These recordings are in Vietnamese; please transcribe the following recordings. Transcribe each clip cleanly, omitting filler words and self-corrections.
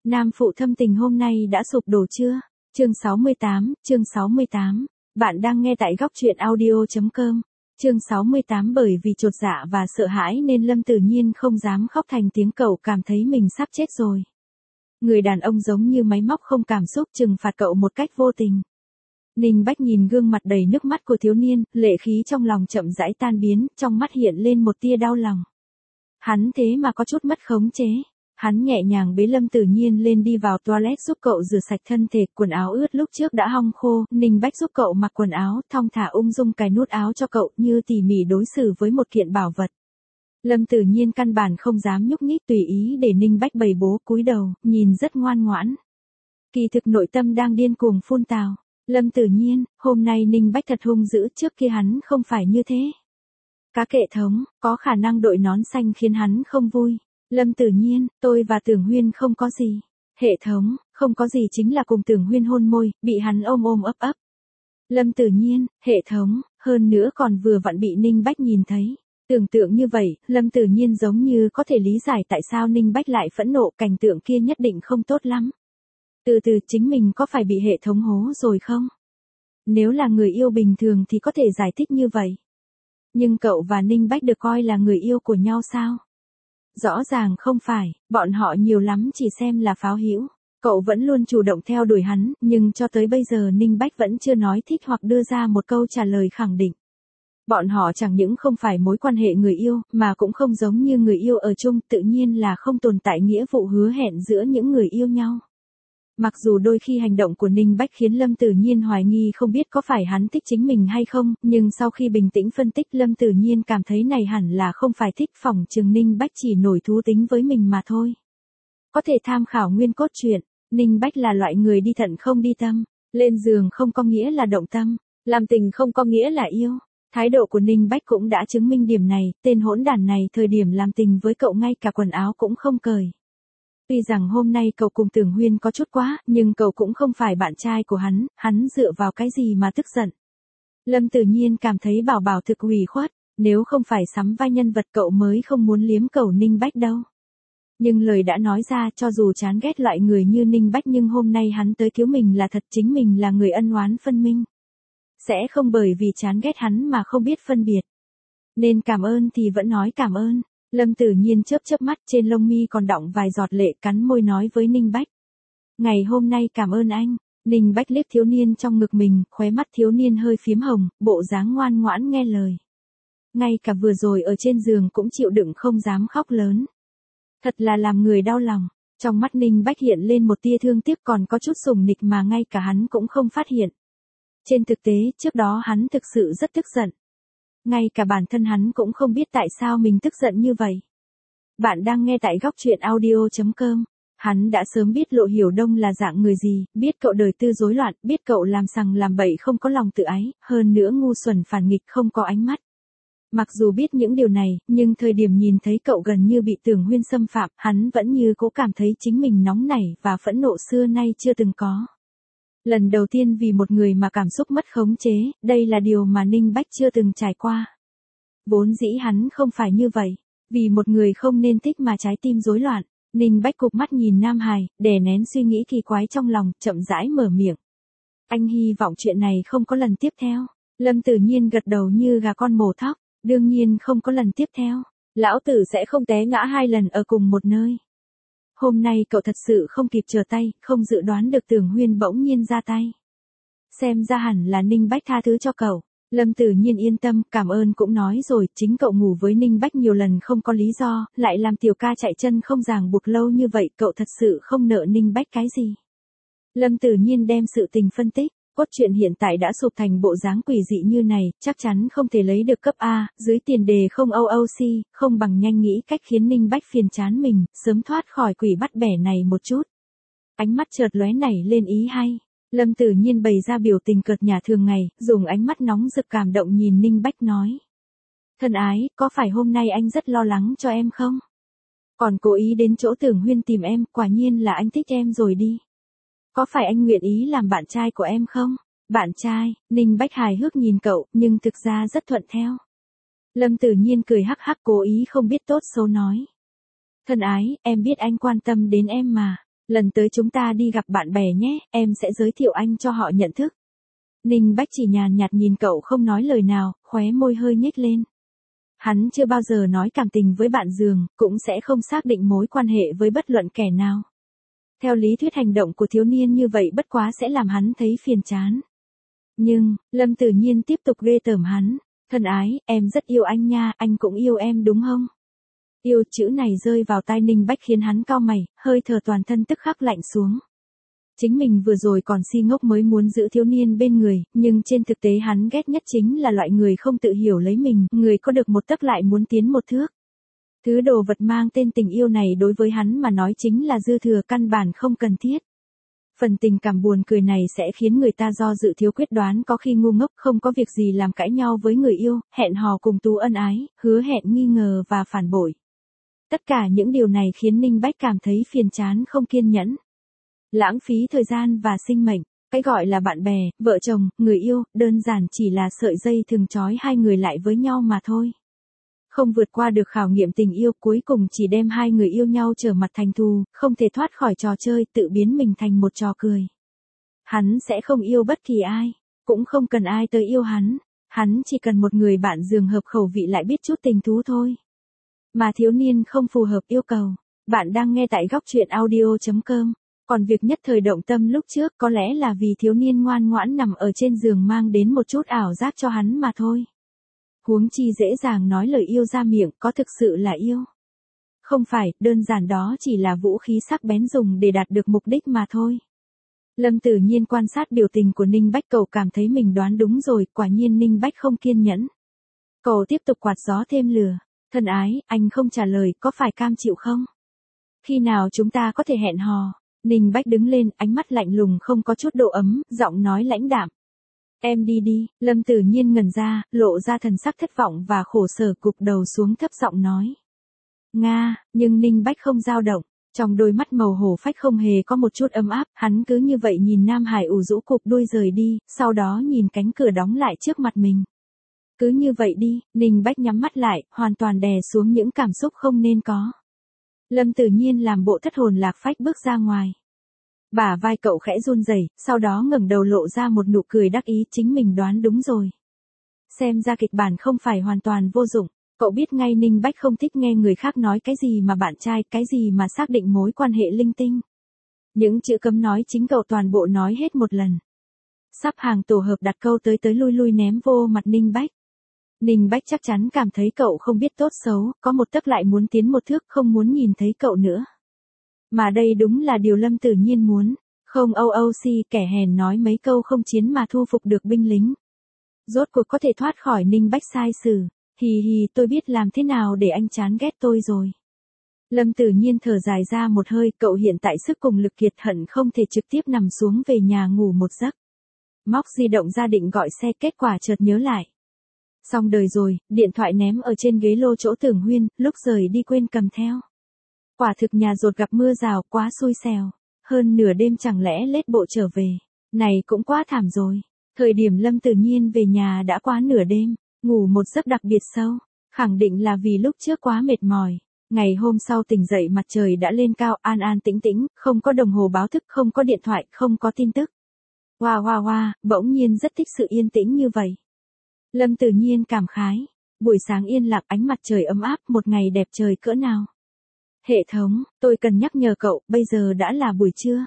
Nam phụ thâm tình hôm nay đã sụp đổ chưa? Chương 68, bạn đang nghe tại góc truyện audio.com. Chương 68 bởi vì chột dạ và sợ hãi nên Lâm Tử Nhiên không dám khóc thành tiếng, cậu cảm thấy mình sắp chết rồi. Người đàn ông giống như máy móc không cảm xúc trừng phạt cậu một cách vô tình. Ninh Bách nhìn gương mặt đầy nước mắt của thiếu niên, lệ khí trong lòng chậm rãi tan biến, trong mắt hiện lên một tia đau lòng. Hắn thế mà có chút mất khống chế. Hắn nhẹ nhàng bế Lâm Tử Nhiên lên đi vào toilet giúp cậu rửa sạch thân thể, quần áo ướt lúc trước đã hong khô, Ninh Bách giúp cậu mặc quần áo, thong thả ung dung cài nút áo cho cậu, như tỉ mỉ đối xử với một kiện bảo vật. Lâm Tử Nhiên căn bản không dám nhúc nhích, tùy ý để Ninh Bách bày bố, cúi đầu, nhìn rất ngoan ngoãn. Kỳ thực nội tâm đang điên cuồng phun tào. Lâm Tử Nhiên, hôm nay Ninh Bách thật hung dữ, trước kia hắn không phải như thế. Cá kệ thống, có khả năng đội nón xanh khiến hắn không vui. Lâm Tử Nhiên, tôi và Tưởng Huyên không có gì. Hệ thống, không có gì chính là cùng Tưởng Huyên hôn môi, bị hắn ôm ôm ấp ấp. Lâm Tử Nhiên, hệ thống, hơn nữa còn vừa vặn bị Ninh Bách nhìn thấy. Tưởng tượng như vậy, Lâm Tử Nhiên giống như có thể lý giải tại sao Ninh Bách lại phẫn nộ, cảnh tượng kia nhất định không tốt lắm. Từ từ, chính mình có phải bị hệ thống hố rồi không? Nếu là người yêu bình thường thì có thể giải thích như vậy. Nhưng cậu và Ninh Bách được coi là người yêu của nhau sao? Rõ ràng không phải, bọn họ nhiều lắm chỉ xem là pháo hữu. Cậu vẫn luôn chủ động theo đuổi hắn, nhưng cho tới bây giờ Ninh Bách vẫn chưa nói thích hoặc đưa ra một câu trả lời khẳng định. Bọn họ chẳng những không phải mối quan hệ người yêu, mà cũng không giống như người yêu ở chung, tự nhiên là không tồn tại nghĩa vụ hứa hẹn giữa những người yêu nhau. Mặc dù đôi khi hành động của Ninh Bách khiến Lâm Tử Nhiên hoài nghi không biết có phải hắn thích chính mình hay không, nhưng sau khi bình tĩnh phân tích Lâm Tử Nhiên cảm thấy này hẳn là không phải thích, phỏng chừng Ninh Bách chỉ nổi thú tính với mình mà thôi. Có thể tham khảo nguyên cốt truyện, Ninh Bách là loại người đi thận không đi tâm, lên giường không có nghĩa là động tâm, làm tình không có nghĩa là yêu. Thái độ của Ninh Bách cũng đã chứng minh điểm này, tên hỗn đản này thời điểm làm tình với cậu ngay cả quần áo cũng không cởi. Tuy rằng hôm nay cậu cùng Tưởng Huyên có chút quá, nhưng cậu cũng không phải bạn trai của hắn dựa vào cái gì mà tức giận. Lâm Tử Nhiên cảm thấy Bảo Bảo thực ủy khuất, nếu không phải sắm vai nhân vật cậu mới không muốn liếm cầu Ninh Bách đâu. Nhưng lời đã nói ra, cho dù chán ghét loại người như Ninh Bách nhưng hôm nay hắn tới cứu mình là thật, chính mình là người ân oán phân minh. Sẽ không bởi vì chán ghét hắn mà không biết phân biệt. Nên cảm ơn thì vẫn nói cảm ơn. Lâm Tử Nhiên chớp chớp mắt, trên lông mi còn đọng vài giọt lệ, cắn môi nói với Ninh Bách. Ngày hôm nay cảm ơn anh. Ninh Bách liếc thiếu niên trong ngực mình, khóe mắt thiếu niên hơi phím hồng, bộ dáng ngoan ngoãn nghe lời. Ngay cả vừa rồi ở trên giường cũng chịu đựng không dám khóc lớn. Thật là làm người đau lòng. Trong mắt Ninh Bách hiện lên một tia thương tiếc, còn có chút sủng nịch mà ngay cả hắn cũng không phát hiện. Trên thực tế, trước đó hắn thực sự rất tức giận. Ngay cả bản thân hắn cũng không biết tại sao mình tức giận như vậy. Bạn đang nghe tại góc truyện audio.com. Hắn đã sớm biết Lộ Hiểu Đông là dạng người gì, biết cậu đời tư rối loạn, biết cậu làm sằng làm bậy không có lòng tự ái, hơn nữa ngu xuẩn phản nghịch không có ánh mắt. Mặc dù biết những điều này, nhưng thời điểm nhìn thấy cậu gần như bị Tưởng Huyên xâm phạm, hắn vẫn như cố cảm thấy chính mình nóng nảy và phẫn nộ xưa nay chưa từng có. Lần đầu tiên vì một người mà cảm xúc mất khống chế, đây là điều mà Ninh Bách chưa từng trải qua. Vốn dĩ hắn không phải như vậy, vì một người không nên thích mà trái tim rối loạn. Ninh Bách cụp mắt nhìn Nam Hải, đè nén suy nghĩ kỳ quái trong lòng, chậm rãi mở miệng. Anh hy vọng chuyện này không có lần tiếp theo. Lâm Tử Nhiên gật đầu như gà con mổ thóc, đương nhiên không có lần tiếp theo. Lão tử sẽ không té ngã hai lần ở cùng một nơi. Hôm nay cậu thật sự không kịp trở tay, không dự đoán được Tưởng Huyên bỗng nhiên ra tay. Xem ra hẳn là Ninh Bách tha thứ cho cậu. Lâm Tử Nhiên yên tâm, cảm ơn cũng nói rồi, chính cậu ngủ với Ninh Bách nhiều lần không có lý do, lại làm tiểu ca chạy chân không ràng buộc lâu như vậy, cậu thật sự không nợ Ninh Bách cái gì. Lâm Tử Nhiên đem sự tình phân tích, cốt truyện hiện tại đã sụp thành bộ dáng quỷ dị như này, chắc chắn không thể lấy được cấp A, dưới tiền đề không OOC, không bằng nhanh nghĩ cách khiến Ninh Bách phiền chán mình, sớm thoát khỏi quỷ bắt bẻ này một chút. Ánh mắt chợt lóe nảy lên ý hay. Lâm Tử Nhiên bày ra biểu tình cợt nhả thường ngày, dùng ánh mắt nóng rực cảm động nhìn Ninh Bách nói. Thân ái, có phải hôm nay anh rất lo lắng cho em không? Còn cố ý đến chỗ Tưởng Huyên tìm em, quả nhiên là anh thích em rồi đi. Có phải anh nguyện ý làm bạn trai của em không? Bạn trai, Ninh Bách hài hước nhìn cậu, nhưng thực ra rất thuận theo. Lâm Tử Nhiên cười hắc hắc cố ý không biết tốt xấu nói. Thân ái, em biết anh quan tâm đến em mà. Lần tới chúng ta đi gặp bạn bè nhé, em sẽ giới thiệu anh cho họ nhận thức. Ninh Bách chỉ nhàn nhạt nhìn cậu không nói lời nào, khóe môi hơi nhếch lên. Hắn chưa bao giờ nói cảm tình với bạn giường, cũng sẽ không xác định mối quan hệ với bất luận kẻ nào. Theo lý thuyết hành động của thiếu niên như vậy bất quá sẽ làm hắn thấy phiền chán. Nhưng, Lâm Tử Nhiên tiếp tục ghê tởm hắn. Thân ái, em rất yêu anh nha, anh cũng yêu em đúng không? Yêu chữ này rơi vào tai Ninh Bách khiến hắn cau mày, hơi thở toàn thân tức khắc lạnh xuống. Chính mình vừa rồi còn si ngốc mới muốn giữ thiếu niên bên người, nhưng trên thực tế hắn ghét nhất chính là loại người không tự hiểu lấy mình, người có được một tấc lại muốn tiến một thước. Thứ đồ vật mang tên tình yêu này đối với hắn mà nói chính là dư thừa, căn bản không cần thiết. Phần tình cảm buồn cười này sẽ khiến người ta do dự thiếu quyết đoán, có khi ngu ngốc không có việc gì làm cãi nhau với người yêu, hẹn hò cùng tú ân ái, hứa hẹn nghi ngờ và phản bội. Tất cả những điều này khiến Ninh Bách cảm thấy phiền chán không kiên nhẫn. Lãng phí thời gian và sinh mệnh, cái gọi là bạn bè, vợ chồng, người yêu, đơn giản chỉ là sợi dây thường trói hai người lại với nhau mà thôi. Không vượt qua được khảo nghiệm tình yêu, cuối cùng chỉ đem hai người yêu nhau trở mặt thành thù, không thể thoát khỏi trò chơi, tự biến mình thành một trò cười. Hắn sẽ không yêu bất kỳ ai, cũng không cần ai tới yêu hắn chỉ cần một người bạn giường hợp khẩu vị lại biết chút tình thú thôi. Mà thiếu niên không phù hợp yêu cầu. Bạn đang nghe tại góc truyện audio.com. Còn việc nhất thời động tâm lúc trước có lẽ là vì thiếu niên ngoan ngoãn nằm ở trên giường mang đến một chút ảo giác cho hắn mà thôi. Huống chi dễ dàng nói lời yêu ra miệng, có thực sự là yêu. Không phải, đơn giản đó chỉ là vũ khí sắc bén dùng để đạt được mục đích mà thôi. Lâm Tử Nhiên quan sát biểu tình của Ninh Bách, cậu cảm thấy mình đoán đúng rồi, quả nhiên Ninh Bách không kiên nhẫn. Cậu tiếp tục quạt gió thêm lửa. Thân ái, anh không trả lời, có phải cam chịu không? Khi nào chúng ta có thể hẹn hò? Ninh Bách đứng lên, ánh mắt lạnh lùng không có chút độ ấm, giọng nói lãnh đạm. Em đi đi, Lâm Tử Nhiên ngẩn ra, lộ ra thần sắc thất vọng và khổ sở, cụp đầu xuống thấp giọng nói. Nga, nhưng Ninh Bách không dao động, trong đôi mắt màu hổ phách không hề có một chút ấm áp, hắn cứ như vậy nhìn Nam Hải ủ rũ cụp đuôi rời đi, sau đó nhìn cánh cửa đóng lại trước mặt mình. Cứ như vậy đi, Ninh Bách nhắm mắt lại, hoàn toàn đè xuống những cảm xúc không nên có. Lâm Tử Nhiên làm bộ thất hồn lạc phách bước ra ngoài. Bả vai cậu khẽ run rẩy, sau đó ngẩng đầu lộ ra một nụ cười đắc ý, chính mình đoán đúng rồi. Xem ra kịch bản không phải hoàn toàn vô dụng, cậu biết ngay Ninh Bách không thích nghe người khác nói cái gì mà bạn trai, cái gì mà xác định mối quan hệ linh tinh. Những chữ cấm nói chính cậu toàn bộ nói hết một lần. Sắp hàng tổ hợp đặt câu tới lui lui ném vô mặt Ninh Bách. Ninh Bách chắc chắn cảm thấy cậu không biết tốt xấu, có một tấc lại muốn tiến một thước, không muốn nhìn thấy cậu nữa. Mà đây đúng là điều Lâm Tử Nhiên muốn, không OOC kẻ hèn nói mấy câu không chiến mà thu phục được binh lính. Rốt cuộc có thể thoát khỏi Ninh Bách sai xử, hì hì tôi biết làm thế nào để anh chán ghét tôi rồi. Lâm Tử Nhiên thở dài ra một hơi, cậu hiện tại sức cùng lực kiệt hận không thể trực tiếp nằm xuống về nhà ngủ một giấc. Móc di động ra định gọi xe, kết quả chợt nhớ lại. Xong đời rồi, điện thoại ném ở trên ghế lô chỗ Tưởng Huyên, lúc rời đi quên cầm theo. Quả thực nhà dột gặp mưa rào, quá xui xẻo. Hơn nửa đêm chẳng lẽ lết bộ trở về. Này cũng quá thảm rồi. Thời điểm Lâm Tử Nhiên về nhà đã quá nửa đêm, ngủ một giấc đặc biệt sâu. Khẳng định là vì lúc trước quá mệt mỏi. Ngày hôm sau tỉnh dậy mặt trời đã lên cao, an an tĩnh tĩnh, không có đồng hồ báo thức, không có điện thoại, không có tin tức. Hoa, bỗng nhiên rất thích sự yên tĩnh như vậy. Lâm Tử Nhiên cảm khái. Buổi sáng yên lặng, ánh mặt trời ấm áp, một ngày đẹp trời cỡ nào. Hệ thống, tôi cần nhắc nhở cậu, bây giờ đã là buổi trưa.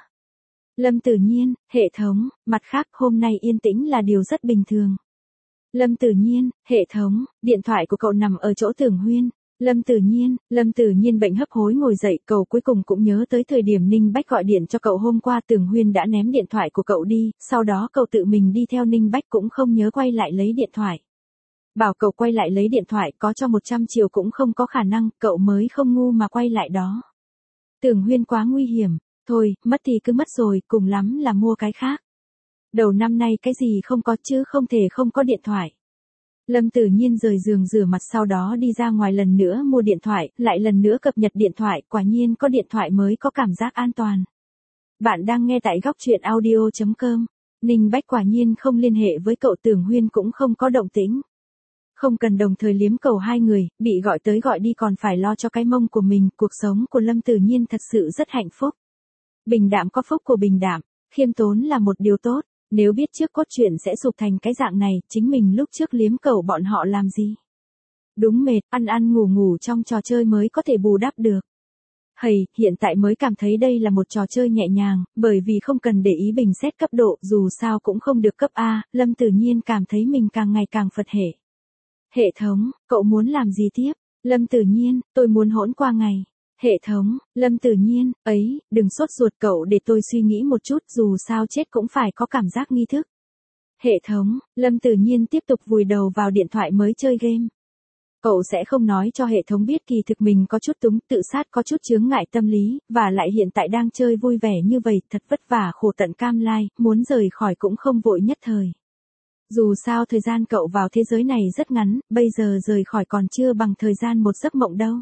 Lâm Tử Nhiên, hệ thống, mặt khác hôm nay yên tĩnh là điều rất bình thường. Lâm Tử Nhiên, hệ thống, điện thoại của cậu nằm ở chỗ Tưởng Huyên. Lâm Tử Nhiên bệnh hấp hối ngồi dậy, cậu cuối cùng cũng nhớ tới thời điểm Ninh Bách gọi điện cho cậu hôm qua, Tưởng Huyên đã ném điện thoại của cậu đi, sau đó cậu tự mình đi theo Ninh Bách cũng không nhớ quay lại lấy điện thoại. Bảo cậu quay lại lấy điện thoại có cho 100 triệu cũng không có khả năng, cậu mới không ngu mà quay lại đó. Tưởng Huyên quá nguy hiểm, thôi, mất thì cứ mất rồi, cùng lắm là mua cái khác. Đầu năm nay cái gì không có chứ không thể không có điện thoại. Lâm Tử Nhiên rời giường rửa mặt sau đó đi ra ngoài lần nữa mua điện thoại, lại lần nữa cập nhật điện thoại, quả nhiên có điện thoại mới có cảm giác an toàn. Bạn đang nghe tại góc truyện audio.com. Ninh Bách quả nhiên không liên hệ với cậu, Tưởng Huyên cũng không có động tĩnh. Không cần đồng thời liếm cầu hai người, bị gọi tới gọi đi còn phải lo cho cái mông của mình, cuộc sống của Lâm Tử Nhiên thật sự rất hạnh phúc. Bình đạm có phúc của bình đạm, khiêm tốn là một điều tốt, nếu biết trước cốt truyện sẽ sụp thành cái dạng này, chính mình lúc trước liếm cẩu bọn họ làm gì? Đúng mệt, ăn ăn ngủ ngủ trong trò chơi mới có thể bù đắp được. Hiện tại mới cảm thấy đây là một trò chơi nhẹ nhàng, bởi vì không cần để ý bình xét cấp độ, dù sao cũng không được cấp A, Lâm Tử Nhiên cảm thấy mình càng ngày càng Phật hệ. Hệ thống, cậu muốn làm gì tiếp? Lâm Tử Nhiên, tôi muốn hỗn qua ngày. Hệ thống, Lâm Tử Nhiên, ấy, đừng sốt ruột cậu để tôi suy nghĩ một chút, dù sao chết cũng phải có cảm giác nghi thức. Hệ thống, Lâm Tử Nhiên tiếp tục vùi đầu vào điện thoại mới chơi game. Cậu sẽ không nói cho hệ thống biết kỳ thực mình có chút túng, tự sát, có chút chướng ngại tâm lý, và lại hiện tại đang chơi vui vẻ như vậy, thật vất vả khổ tận cam lai, muốn rời khỏi cũng không vội nhất thời. Dù sao thời gian cậu vào thế giới này rất ngắn, bây giờ rời khỏi còn chưa bằng thời gian một giấc mộng đâu.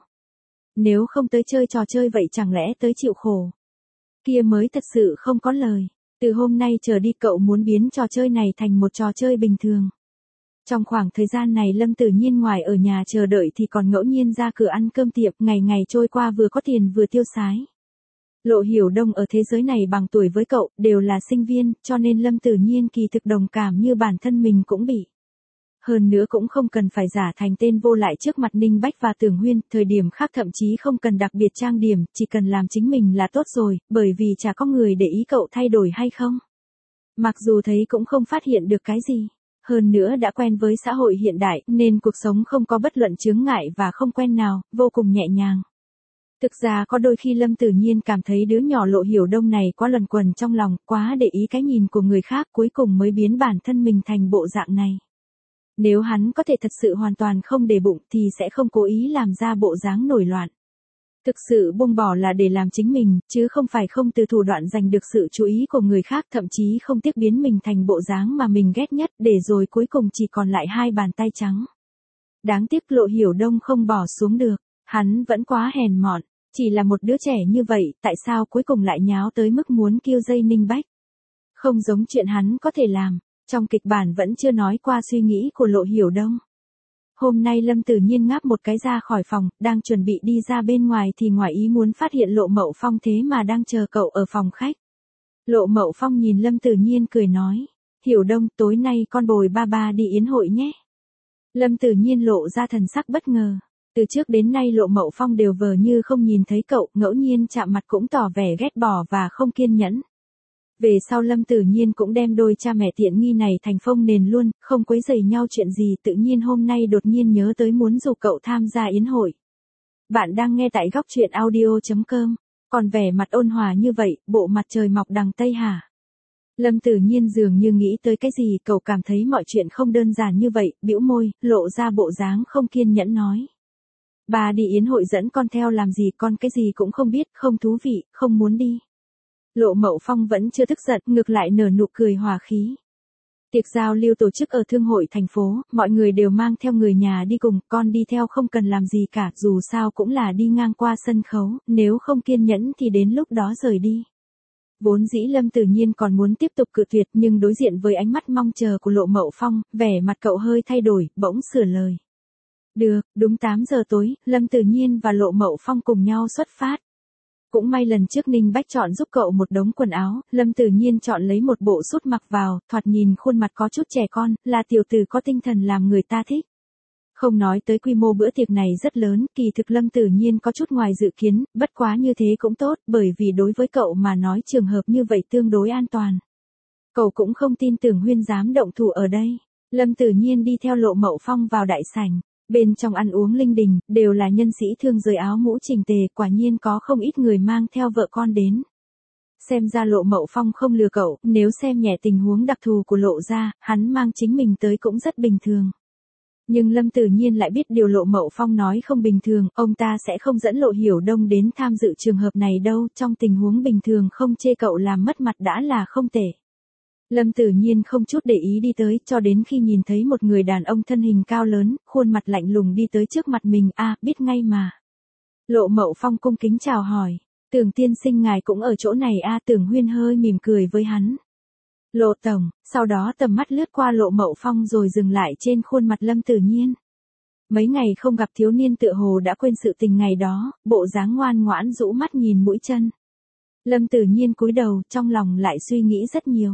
Nếu không tới chơi trò chơi vậy chẳng lẽ tới chịu khổ? Kia mới thật sự không có lời. Từ hôm nay trở đi cậu muốn biến trò chơi này thành một trò chơi bình thường. Trong khoảng thời gian này Lâm Tử Nhiên ngoài ở nhà chờ đợi thì còn ngẫu nhiên ra cửa ăn cơm tiệm, ngày ngày trôi qua vừa có tiền vừa tiêu sái. Lộ Hiểu Đông ở thế giới này bằng tuổi với cậu, đều là sinh viên, cho nên Lâm Tử Nhiên kỳ thực đồng cảm như bản thân mình cũng bị. Hơn nữa cũng không cần phải giả thành tên vô lại trước mặt Ninh Bách và Tưởng Huyên, thời điểm khác thậm chí không cần đặc biệt trang điểm, chỉ cần làm chính mình là tốt rồi, bởi vì chả có người để ý cậu thay đổi hay không. Mặc dù thấy cũng không phát hiện được cái gì. Hơn nữa đã quen với xã hội hiện đại, nên cuộc sống không có bất luận chướng ngại và không quen nào, vô cùng nhẹ nhàng. Thực ra có đôi khi Lâm Tử Nhiên cảm thấy đứa nhỏ Lộ Hiểu Đông này quá luẩn quẩn trong lòng, quá để ý cái nhìn của người khác, cuối cùng mới biến bản thân mình thành bộ dạng này. Nếu hắn có thể thật sự hoàn toàn không để bụng thì sẽ không cố ý làm ra bộ dáng nổi loạn. Thực sự buông bỏ là để làm chính mình, chứ không phải không từ thủ đoạn giành được sự chú ý của người khác, thậm chí không tiếc biến mình thành bộ dáng mà mình ghét nhất, để rồi cuối cùng chỉ còn lại hai bàn tay trắng. Đáng tiếc Lộ Hiểu Đông không bỏ xuống được, hắn vẫn quá hèn mọn, chỉ là một đứa trẻ như vậy, tại sao cuối cùng lại nháo tới mức muốn kêu dây Ninh Bách? Không giống chuyện hắn có thể làm, trong kịch bản vẫn chưa nói qua suy nghĩ của Lộ Hiểu Đông. Hôm nay Lâm Tử Nhiên ngáp một cái ra khỏi phòng, đang chuẩn bị đi ra bên ngoài thì ngoài ý muốn phát hiện Lộ Mậu Phong thế mà đang chờ cậu ở phòng khách. Lộ Mậu Phong nhìn Lâm Tử Nhiên cười nói, Hiểu Đông, tối nay con bồi ba ba đi yến hội nhé. Lâm Tử Nhiên lộ ra thần sắc bất ngờ. Từ trước đến nay Lộ Mậu Phong đều vờ như không nhìn thấy cậu, ngẫu nhiên chạm mặt cũng tỏ vẻ ghét bỏ và không kiên nhẫn. Về sau Lâm Tử Nhiên cũng đem đôi cha mẹ tiện nghi này thành phông nền luôn, không quấy rầy nhau chuyện gì, tự nhiên hôm nay đột nhiên nhớ tới muốn rủ cậu tham gia yến hội. Bạn đang nghe tại góc truyện audio.com, còn vẻ mặt ôn hòa như vậy, bộ mặt trời mọc đằng Tây hả? Lâm Tử Nhiên dường như nghĩ tới cái gì, cậu cảm thấy mọi chuyện không đơn giản như vậy, bĩu môi, lộ ra bộ dáng không kiên nhẫn nói. Bà đi yến hội dẫn con theo làm gì, con cái gì cũng không biết, không thú vị, không muốn đi. Lộ Mậu Phong vẫn chưa tức giận, ngược lại nở nụ cười hòa khí. Tiệc giao lưu tổ chức ở thương hội thành phố, mọi người đều mang theo người nhà đi cùng, con đi theo không cần làm gì cả, dù sao cũng là đi ngang qua sân khấu, nếu không kiên nhẫn thì đến lúc đó rời đi. Vốn dĩ Lâm Tử Nhiên còn muốn tiếp tục cự tuyệt, nhưng đối diện với ánh mắt mong chờ của Lộ Mậu Phong, vẻ mặt cậu hơi thay đổi, bỗng sửa lời. Được, đúng 8 giờ tối, Lâm Tử Nhiên và Lộ Mậu Phong cùng nhau xuất phát. Cũng may lần trước Ninh Bách chọn giúp cậu một đống quần áo, Lâm Tử Nhiên chọn lấy một bộ sút mặc vào, thoạt nhìn khuôn mặt có chút trẻ con, là tiểu tử có tinh thần làm người ta thích. Không nói tới quy mô bữa tiệc này rất lớn, kỳ thực Lâm Tử Nhiên có chút ngoài dự kiến, bất quá như thế cũng tốt, bởi vì đối với cậu mà nói trường hợp như vậy tương đối an toàn. Cậu cũng không tin Tưởng Huyên dám động thủ ở đây. Lâm Tử Nhiên đi theo Lộ Mậu Phong vào đại sảnh. Bên trong ăn uống linh đình, đều là nhân sĩ thương giới áo mũ chỉnh tề, quả nhiên có không ít người mang theo vợ con đến. Xem ra Lộ Mậu Phong không lừa cậu, nếu xem nhẹ tình huống đặc thù của Lộ gia, hắn mang chính mình tới cũng rất bình thường. Nhưng Lâm Tử Nhiên lại biết điều Lộ Mậu Phong nói không bình thường, ông ta sẽ không dẫn Lộ Hiểu Đông đến tham dự trường hợp này đâu, trong tình huống bình thường không chê cậu làm mất mặt đã là không tệ. Lâm Tử Nhiên không chút để ý đi tới, cho đến khi nhìn thấy một người đàn ông thân hình cao lớn, khuôn mặt lạnh lùng đi tới trước mặt mình, biết ngay mà. Lộ Mậu Phong cung kính chào hỏi, Tưởng tiên sinh ngài cũng ở chỗ này Tưởng Huyên hơi mỉm cười với hắn. Lộ tổng, sau đó tầm mắt lướt qua Lộ Mậu Phong rồi dừng lại trên khuôn mặt Lâm Tử Nhiên. Mấy ngày không gặp thiếu niên tựa hồ đã quên sự tình ngày đó, bộ dáng ngoan ngoãn rũ mắt nhìn mũi chân. Lâm Tử Nhiên cúi đầu, trong lòng lại suy nghĩ rất nhiều.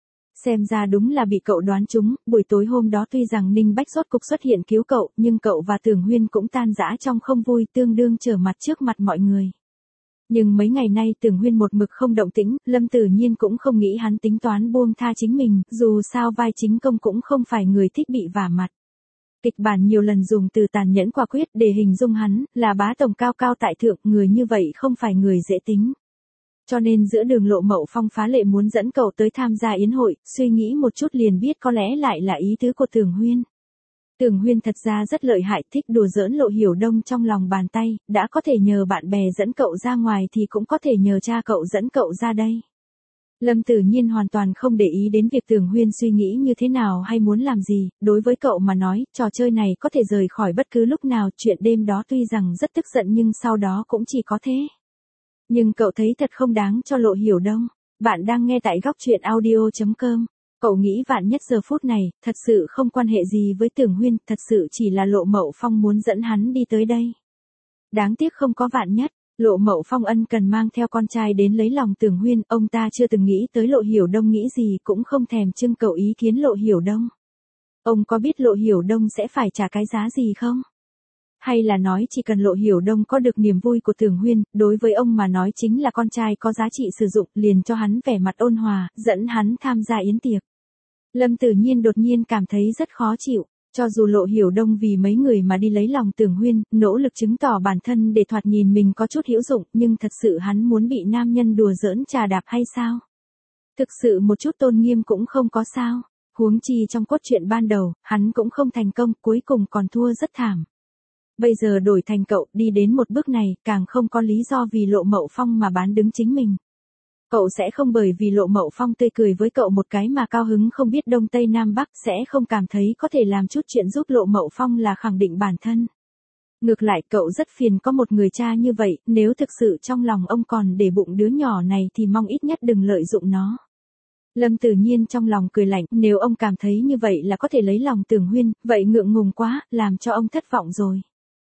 Xem ra đúng là bị cậu đoán trúng, buổi tối hôm đó tuy rằng Ninh Bách rốt cục xuất hiện cứu cậu, nhưng cậu và Tưởng Huyên cũng tan rã trong không vui, tương đương trở mặt trước mặt mọi người. Nhưng mấy ngày nay Tưởng Huyên một mực không động tĩnh, Lâm Tử Nhiên cũng không nghĩ hắn tính toán buông tha chính mình, dù sao vai chính công cũng không phải người thích bị vả mặt. Kịch bản nhiều lần dùng từ tàn nhẫn quả quyết để hình dung hắn, là bá tổng cao cao tại thượng, người như vậy không phải người dễ tính. Cho nên giữa đường Lộ Mậu Phong phá lệ muốn dẫn cậu tới tham gia yến hội, suy nghĩ một chút liền biết có lẽ lại là ý tứ của Tưởng Huyên. Tưởng Huyên thật ra rất lợi hại, thích đùa giỡn Lộ Hiểu Đông trong lòng bàn tay, đã có thể nhờ bạn bè dẫn cậu ra ngoài thì cũng có thể nhờ cha cậu dẫn cậu ra đây. Lâm Tử Nhiên hoàn toàn không để ý đến việc Tưởng Huyên suy nghĩ như thế nào hay muốn làm gì, đối với cậu mà nói, trò chơi này có thể rời khỏi bất cứ lúc nào, chuyện đêm đó tuy rằng rất tức giận nhưng sau đó cũng chỉ có thế. Nhưng cậu thấy thật không đáng cho Lộ Hiểu Đông. Bạn đang nghe tại góc truyện audio.com. Cậu nghĩ vạn nhất giờ phút này, thật sự không quan hệ gì với Tưởng Huyên, thật sự chỉ là Lộ Mậu Phong muốn dẫn hắn đi tới đây. Đáng tiếc không có vạn nhất, Lộ Mậu Phong ân cần mang theo con trai đến lấy lòng Tưởng Huyên, ông ta chưa từng nghĩ tới Lộ Hiểu Đông nghĩ gì, cũng không thèm trưng cầu ý kiến Lộ Hiểu Đông. Ông có biết Lộ Hiểu Đông sẽ phải trả cái giá gì không? Hay là nói chỉ cần Lộ Hiểu Đông có được niềm vui của Tưởng Huyên, đối với ông mà nói chính là con trai có giá trị sử dụng, liền cho hắn vẻ mặt ôn hòa, dẫn hắn tham gia yến tiệc. Lâm Tử Nhiên đột nhiên cảm thấy rất khó chịu, cho dù Lộ Hiểu Đông vì mấy người mà đi lấy lòng Tưởng Huyên, nỗ lực chứng tỏ bản thân để thoạt nhìn mình có chút hữu dụng, nhưng thật sự hắn muốn bị nam nhân đùa giỡn trà đạp hay sao? Thực sự một chút tôn nghiêm cũng không có sao, huống chi trong cốt truyện ban đầu, hắn cũng không thành công, cuối cùng còn thua rất thảm. Bây giờ đổi thành cậu, đi đến một bước này, càng không có lý do vì Lộ Mậu Phong mà bán đứng chính mình. Cậu sẽ không bởi vì Lộ Mậu Phong tươi cười với cậu một cái mà cao hứng không biết đông tây nam bắc, sẽ không cảm thấy có thể làm chút chuyện giúp Lộ Mậu Phong là khẳng định bản thân. Ngược lại cậu rất phiền có một người cha như vậy, nếu thực sự trong lòng ông còn để bụng đứa nhỏ này thì mong ít nhất đừng lợi dụng nó. Lâm Tử Nhiên trong lòng cười lạnh, nếu ông cảm thấy như vậy là có thể lấy lòng Tưởng Huyên, vậy ngượng ngùng quá, làm cho ông thất vọng rồi.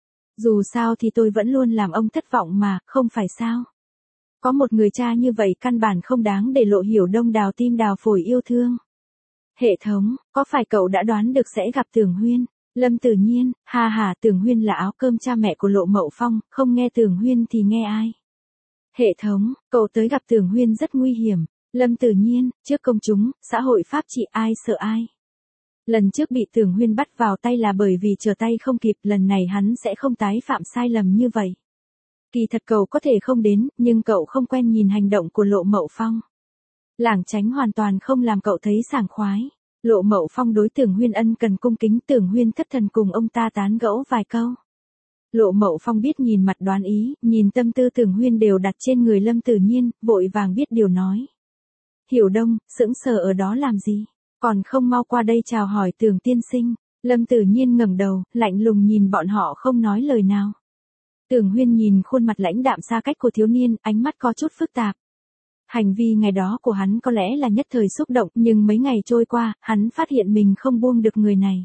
Dù sao thì tôi vẫn luôn làm ông thất vọng mà, không phải sao? Có một người cha như vậy căn bản không đáng để Lộ Hiểu Đông đào tim đào phổi yêu thương. Hệ thống, có phải cậu đã đoán được sẽ gặp Tưởng Huyên? Lâm Tử Nhiên, ha, Tưởng Huyên là áo cơm cha mẹ của Lộ Mậu Phong, không nghe Tưởng Huyên thì nghe ai? Hệ thống, cậu tới gặp Tưởng Huyên rất nguy hiểm. Lâm Tử Nhiên, trước công chúng, xã hội pháp trị ai sợ ai? Lần trước bị Tưởng Huyên bắt vào tay là bởi vì trở tay không kịp, lần này hắn sẽ không tái phạm sai lầm như vậy. Kỳ thật cậu có thể không đến, nhưng cậu không quen nhìn hành động của Lộ Mậu Phong. Lảng tránh hoàn toàn không làm cậu thấy sảng khoái. Lộ Mậu Phong đối Tưởng Huyên ân cần cung kính, Tưởng Huyên thất thần cùng ông ta tán gẫu vài câu. Lộ Mậu Phong biết nhìn mặt đoán ý, nhìn tâm tư Tưởng Huyên đều đặt trên người Lâm Tử Nhiên, vội vàng biết điều nói. Hiểu Đông, sững sờ ở đó làm gì? Còn không mau qua đây chào hỏi Tưởng tiên sinh. Lâm Tử Nhiên ngẩng đầu, lạnh lùng nhìn bọn họ không nói lời nào. Tưởng Huyên nhìn khuôn mặt lãnh đạm xa cách của thiếu niên, ánh mắt có chút phức tạp. Hành vi ngày đó của hắn có lẽ là nhất thời xúc động, nhưng mấy ngày trôi qua, hắn phát hiện mình không buông được người này.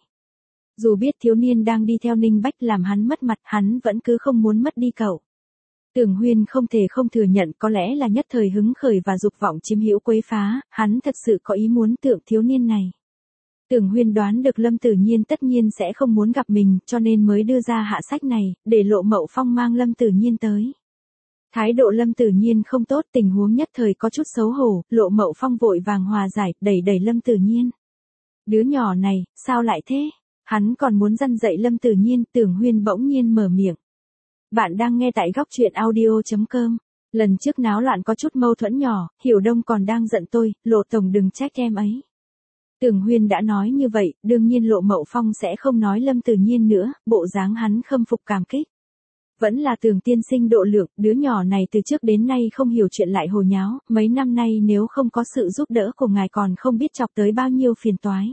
Dù biết thiếu niên đang đi theo Ninh Bách làm hắn mất mặt, hắn vẫn cứ không muốn mất đi cậu. Tưởng Huyên không thể không thừa nhận có lẽ là nhất thời hứng khởi và dục vọng chiếm hữu quấy phá, hắn thật sự có ý muốn tượng thiếu niên này. Tưởng Huyên đoán được Lâm Tử Nhiên tất nhiên sẽ không muốn gặp mình, cho nên mới đưa ra hạ sách này, để Lộ Mậu Phong mang Lâm Tử Nhiên tới. Thái độ Lâm Tử Nhiên không tốt, tình huống nhất thời có chút xấu hổ, Lộ Mậu Phong vội vàng hòa giải, đẩy Lâm Tử Nhiên. Đứa nhỏ này, sao lại thế? Hắn còn muốn răn dạy Lâm Tử Nhiên, Tưởng Huyên bỗng nhiên mở miệng. Bạn đang nghe tại góc truyện audio.com. Lần trước náo loạn có chút mâu thuẫn nhỏ, Hiểu Đông còn đang giận tôi, Lộ tổng đừng trách em ấy. Tưởng Huyên đã nói như vậy, đương nhiên Lộ Mậu Phong sẽ không nói Lâm Tử Nhiên nữa, bộ dáng hắn khâm phục cảm kích. Vẫn là Tưởng tiên sinh độ lượng, đứa nhỏ này từ trước đến nay không hiểu chuyện lại hồ nháo, mấy năm nay nếu không có sự giúp đỡ của ngài còn không biết chọc tới bao nhiêu phiền toái.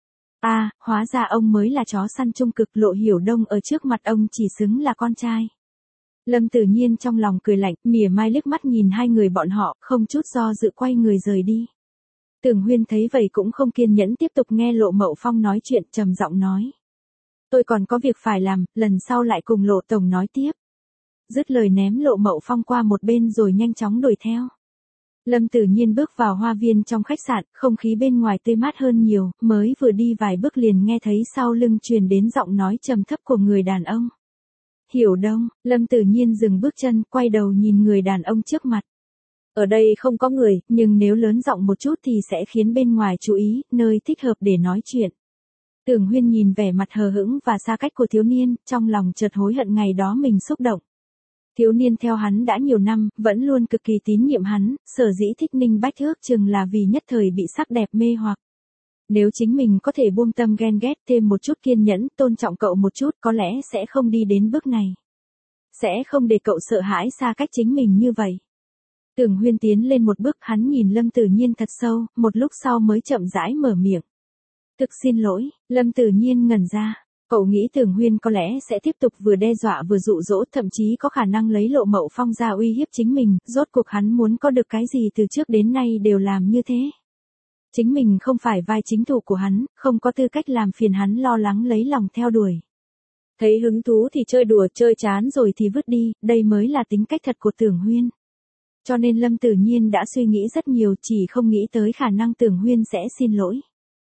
Hóa ra ông mới là chó săn trung cực, Lộ Hiểu Đông ở trước mặt ông chỉ xứng là con trai. Lâm Tử Nhiên trong lòng cười lạnh, mỉa mai liếc mắt nhìn hai người bọn họ, không chút do dự quay người rời đi. Tưởng Huyên thấy vậy cũng không kiên nhẫn tiếp tục nghe Lộ Mậu Phong nói chuyện, trầm giọng nói. Tôi còn có việc phải làm, lần sau lại cùng Lộ tổng nói tiếp. Dứt lời ném Lộ Mậu Phong qua một bên rồi nhanh chóng đuổi theo. Lâm Tử Nhiên bước vào hoa viên trong khách sạn, không khí bên ngoài tươi mát hơn nhiều, mới vừa đi vài bước liền nghe thấy sau lưng truyền đến giọng nói trầm thấp của người đàn ông. Hiểu Đông, Lâm Tử Nhiên dừng bước chân, quay đầu nhìn người đàn ông trước mặt. Ở đây không có người, nhưng nếu lớn giọng một chút thì sẽ khiến bên ngoài chú ý, nơi thích hợp để nói chuyện. Tưởng Huyên nhìn vẻ mặt hờ hững và xa cách của thiếu niên, trong lòng chợt hối hận ngày đó mình xúc động. Thiếu niên theo hắn đã nhiều năm, vẫn luôn cực kỳ tín nhiệm hắn, sở dĩ thích Ninh Bách ước chừng là vì nhất thời bị sắc đẹp mê hoặc. Nếu chính mình có thể buông tâm ghen ghét thêm một chút kiên nhẫn, tôn trọng cậu một chút, có lẽ sẽ không đi đến bước này. Sẽ không để cậu sợ hãi xa cách chính mình như vậy. Tưởng Huyên tiến lên một bước, hắn nhìn Lâm Tử Nhiên thật sâu, một lúc sau mới chậm rãi mở miệng. Thực xin lỗi, Lâm Tử Nhiên ngẩn ra. Cậu nghĩ Tưởng Huyên có lẽ sẽ tiếp tục vừa đe dọa vừa dụ dỗ, thậm chí có khả năng lấy Lộ Mậu Phong ra uy hiếp chính mình, rốt cuộc hắn muốn có được cái gì từ trước đến nay đều làm như thế. Chính mình không phải vai chính thủ của hắn, không có tư cách làm phiền hắn lo lắng lấy lòng theo đuổi. Thấy hứng thú thì chơi đùa, chơi chán rồi thì vứt đi, đây mới là tính cách thật của Tưởng Huyên. Cho nên Lâm Tử Nhiên đã suy nghĩ rất nhiều, chỉ không nghĩ tới khả năng Tưởng Huyên sẽ xin lỗi.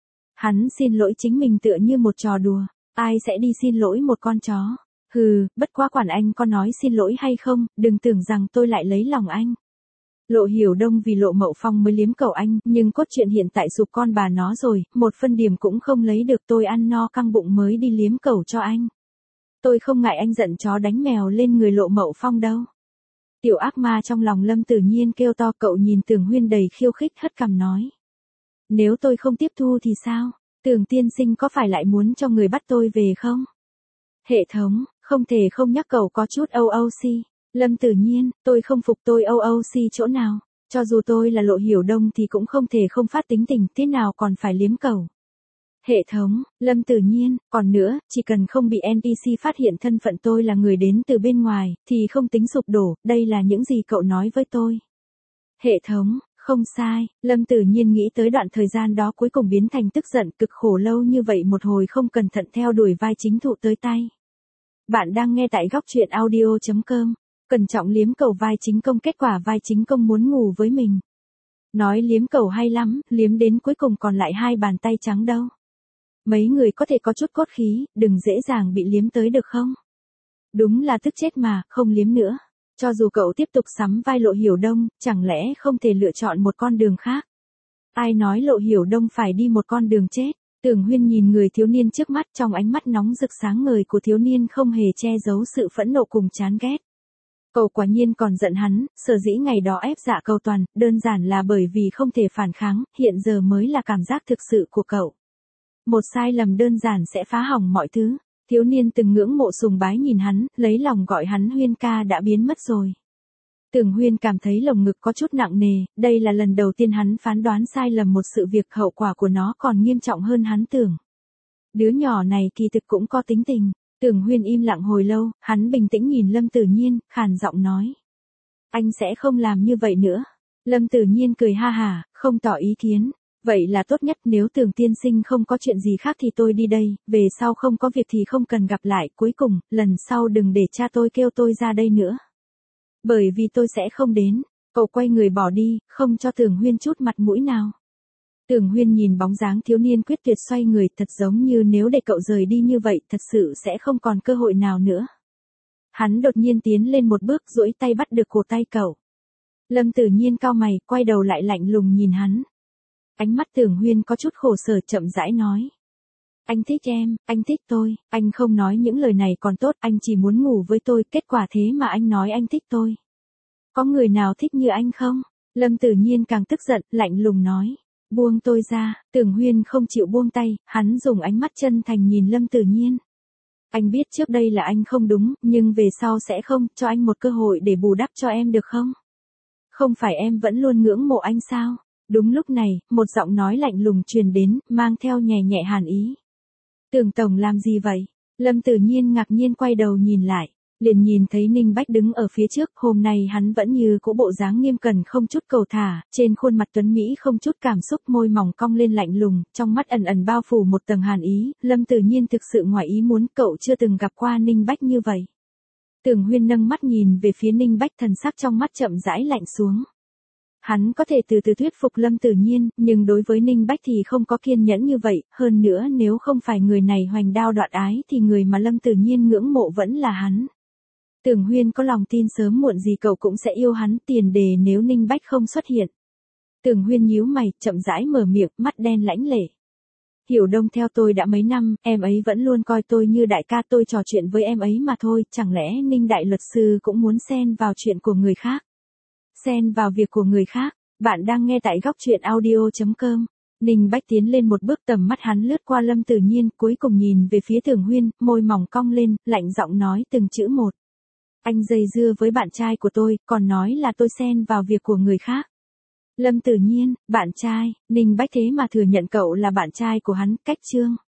Hắn xin lỗi chính mình tựa như một trò đùa, ai sẽ đi xin lỗi một con chó. Hừ, bất quá quản anh có nói xin lỗi hay không, đừng tưởng rằng tôi lại lấy lòng anh. Lộ Hiểu Đông vì Lộ Mậu Phong mới liếm cầu anh, nhưng cốt truyện hiện tại sụp con bà nó rồi, một phân điểm cũng không lấy được, tôi ăn no căng bụng mới đi liếm cầu cho anh. Tôi không ngại anh giận chó đánh mèo lên người Lộ Mậu Phong đâu. Tiểu ác ma trong lòng Lâm Tử Nhiên kêu to, cậu nhìn Tưởng Huyên đầy khiêu khích hất cằm nói. Nếu tôi không tiếp thu thì sao? Tưởng tiên sinh có phải lại muốn cho người bắt tôi về không? Hệ thống, không thể không nhắc cậu có chút OOC. Lâm Tử Nhiên, tôi không phục tôi OOC chỗ nào. Cho dù tôi là Lộ Hiểu Đông thì cũng không thể không phát tính tình, thế nào còn phải liếm cậu. Hệ thống, Lâm Tử Nhiên, còn nữa, chỉ cần không bị NPC phát hiện thân phận tôi là người đến từ bên ngoài, thì không tính sụp đổ, đây là những gì cậu nói với tôi. Hệ thống, không sai, Lâm Tử Nhiên nghĩ tới đoạn thời gian đó cuối cùng biến thành tức giận, cực khổ lâu như vậy một hồi không cẩn thận theo đuổi vai chính thụ tới tay. Bạn đang nghe tại góc truyện audio.com. Cẩn trọng liếm cầu vai chính công, kết quả vai chính công muốn ngủ với mình. Nói liếm cầu hay lắm, liếm đến cuối cùng còn lại hai bàn tay trắng đâu. Mấy người có thể có chút cốt khí, đừng dễ dàng bị liếm tới được không? Đúng là tức chết mà, không liếm nữa. Cho dù cậu tiếp tục sắm vai Lộ Hiểu Đông, chẳng lẽ không thể lựa chọn một con đường khác? Ai nói Lộ Hiểu Đông phải đi một con đường chết? Tưởng Huyên nhìn người thiếu niên trước mắt, trong ánh mắt nóng rực sáng ngời của thiếu niên không hề che giấu sự phẫn nộ cùng chán ghét. Cậu quả nhiên còn giận hắn, sở dĩ ngày đó ép dạ cầu toàn, đơn giản là bởi vì không thể phản kháng, hiện giờ mới là cảm giác thực sự của cậu. Một sai lầm đơn giản sẽ phá hỏng mọi thứ. Thiếu niên từng ngưỡng mộ sùng bái nhìn hắn, lấy lòng gọi hắn Huyên ca đã biến mất rồi. Tưởng Huyên cảm thấy lồng ngực có chút nặng nề, đây là lần đầu tiên hắn phán đoán sai lầm một sự việc, hậu quả của nó còn nghiêm trọng hơn hắn tưởng. Đứa nhỏ này kỳ thực cũng có tính tình. Tưởng Huyên im lặng hồi lâu, hắn bình tĩnh nhìn Lâm Tử Nhiên, khàn giọng nói. Anh sẽ không làm như vậy nữa. Lâm Tử Nhiên cười ha hả, không tỏ ý kiến. Vậy là tốt nhất, nếu Tưởng tiên sinh không có chuyện gì khác thì tôi đi đây, về sau không có việc thì không cần gặp lại, cuối cùng, lần sau đừng để cha tôi kêu tôi ra đây nữa. Bởi vì tôi sẽ không đến. Cậu quay người bỏ đi, không cho Tưởng Huyên chút mặt mũi nào. Tưởng Huyên nhìn bóng dáng thiếu niên quyết tuyệt xoay người, thật giống như nếu để cậu rời đi như vậy, thật sự sẽ không còn cơ hội nào nữa. Hắn đột nhiên tiến lên một bước, duỗi tay bắt được cổ tay cậu. Lâm Tử Nhiên cau mày, quay đầu lại lạnh lùng nhìn hắn. Ánh mắt Tưởng Huyên có chút khổ sở, chậm rãi nói. Anh thích em, anh thích tôi, anh không nói những lời này còn tốt, anh chỉ muốn ngủ với tôi, kết quả thế mà anh nói anh thích tôi. Có người nào thích như anh không? Lâm Tử Nhiên càng tức giận, lạnh lùng nói. Buông tôi ra. Tưởng Huyên không chịu buông tay, hắn dùng ánh mắt chân thành nhìn Lâm Tử Nhiên. Anh biết trước đây là anh không đúng, nhưng về sau sẽ không, cho anh một cơ hội để bù đắp cho em được không? Không phải em vẫn luôn ngưỡng mộ anh sao? Đúng lúc này, một giọng nói lạnh lùng truyền đến, mang theo nhẹ nhẹ hàn ý. Tưởng tổng làm gì vậy? Lâm Tử Nhiên ngạc nhiên quay đầu nhìn lại, liền nhìn thấy Ninh Bách đứng ở phía trước, hôm nay hắn vẫn như cũ bộ dáng nghiêm cẩn không chút cầu thả, trên khuôn mặt tuấn mỹ không chút cảm xúc, môi mỏng cong lên lạnh lùng, trong mắt ẩn ẩn bao phủ một tầng hàn ý, Lâm Tử Nhiên thực sự ngoài ý muốn, cậu chưa từng gặp qua Ninh Bách như vậy. Tưởng Huyên nâng mắt nhìn về phía Ninh Bách, thần sắc trong mắt chậm rãi lạnh xuống. Hắn có thể từ từ thuyết phục Lâm Tử Nhiên, nhưng đối với Ninh Bách thì không có kiên nhẫn như vậy, hơn nữa nếu không phải người này hoành đao đoạn ái thì người mà Lâm Tử Nhiên ngưỡng mộ vẫn là hắn. Tưởng Huyên có lòng tin sớm muộn gì cậu cũng sẽ yêu hắn, tiền đề nếu Ninh Bách không xuất hiện. Tưởng Huyên nhíu mày, chậm rãi mở miệng, mắt đen lãnh lệ. Hiểu Đông theo tôi đã mấy năm, em ấy vẫn luôn coi tôi như đại ca, tôi trò chuyện với em ấy mà thôi, chẳng lẽ Ninh đại luật sư cũng muốn xen vào chuyện của người khác? Xen vào việc của người khác, bạn đang nghe tại góc truyện audio.com. Ninh Bách tiến lên một bước, tầm mắt hắn lướt qua Lâm Tử Nhiên, cuối cùng nhìn về phía Tưởng Huyên, môi mỏng cong lên, lạnh giọng nói từng chữ một. Anh dây dưa với bạn trai của tôi, còn nói là tôi xen vào việc của người khác. Lâm Tử Nhiên, bạn trai, Ninh Bách thế mà thừa nhận cậu là bạn trai của hắn, cách chương.